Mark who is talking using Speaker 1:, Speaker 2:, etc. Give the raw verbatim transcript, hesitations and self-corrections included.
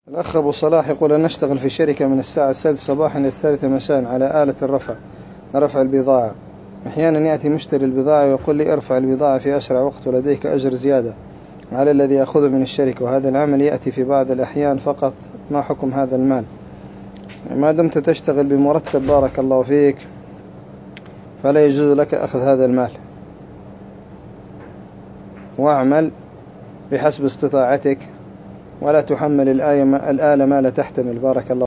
Speaker 1: الأخ أبو صلاح يقول أن نشتغل في شركة من الساعة السادسة صباحا إلى الثالثة مساء على آلة الرفع رفع البضاعة. أحيانا يأتي مشتري البضاعة ويقول لي ارفع البضاعة في أسرع وقت ولديك أجر زيادة على الذي يأخذه من الشركة، وهذا العمل يأتي في بعض الأحيان فقط. ما حكم هذا المال؟ ما دمت تشتغل بمرتب بارك الله فيك فلا يجوز لك أخذ هذا المال، واعمل بحسب استطاعتك ولا تحمل الآلة ما لا تحتمل. بارك الله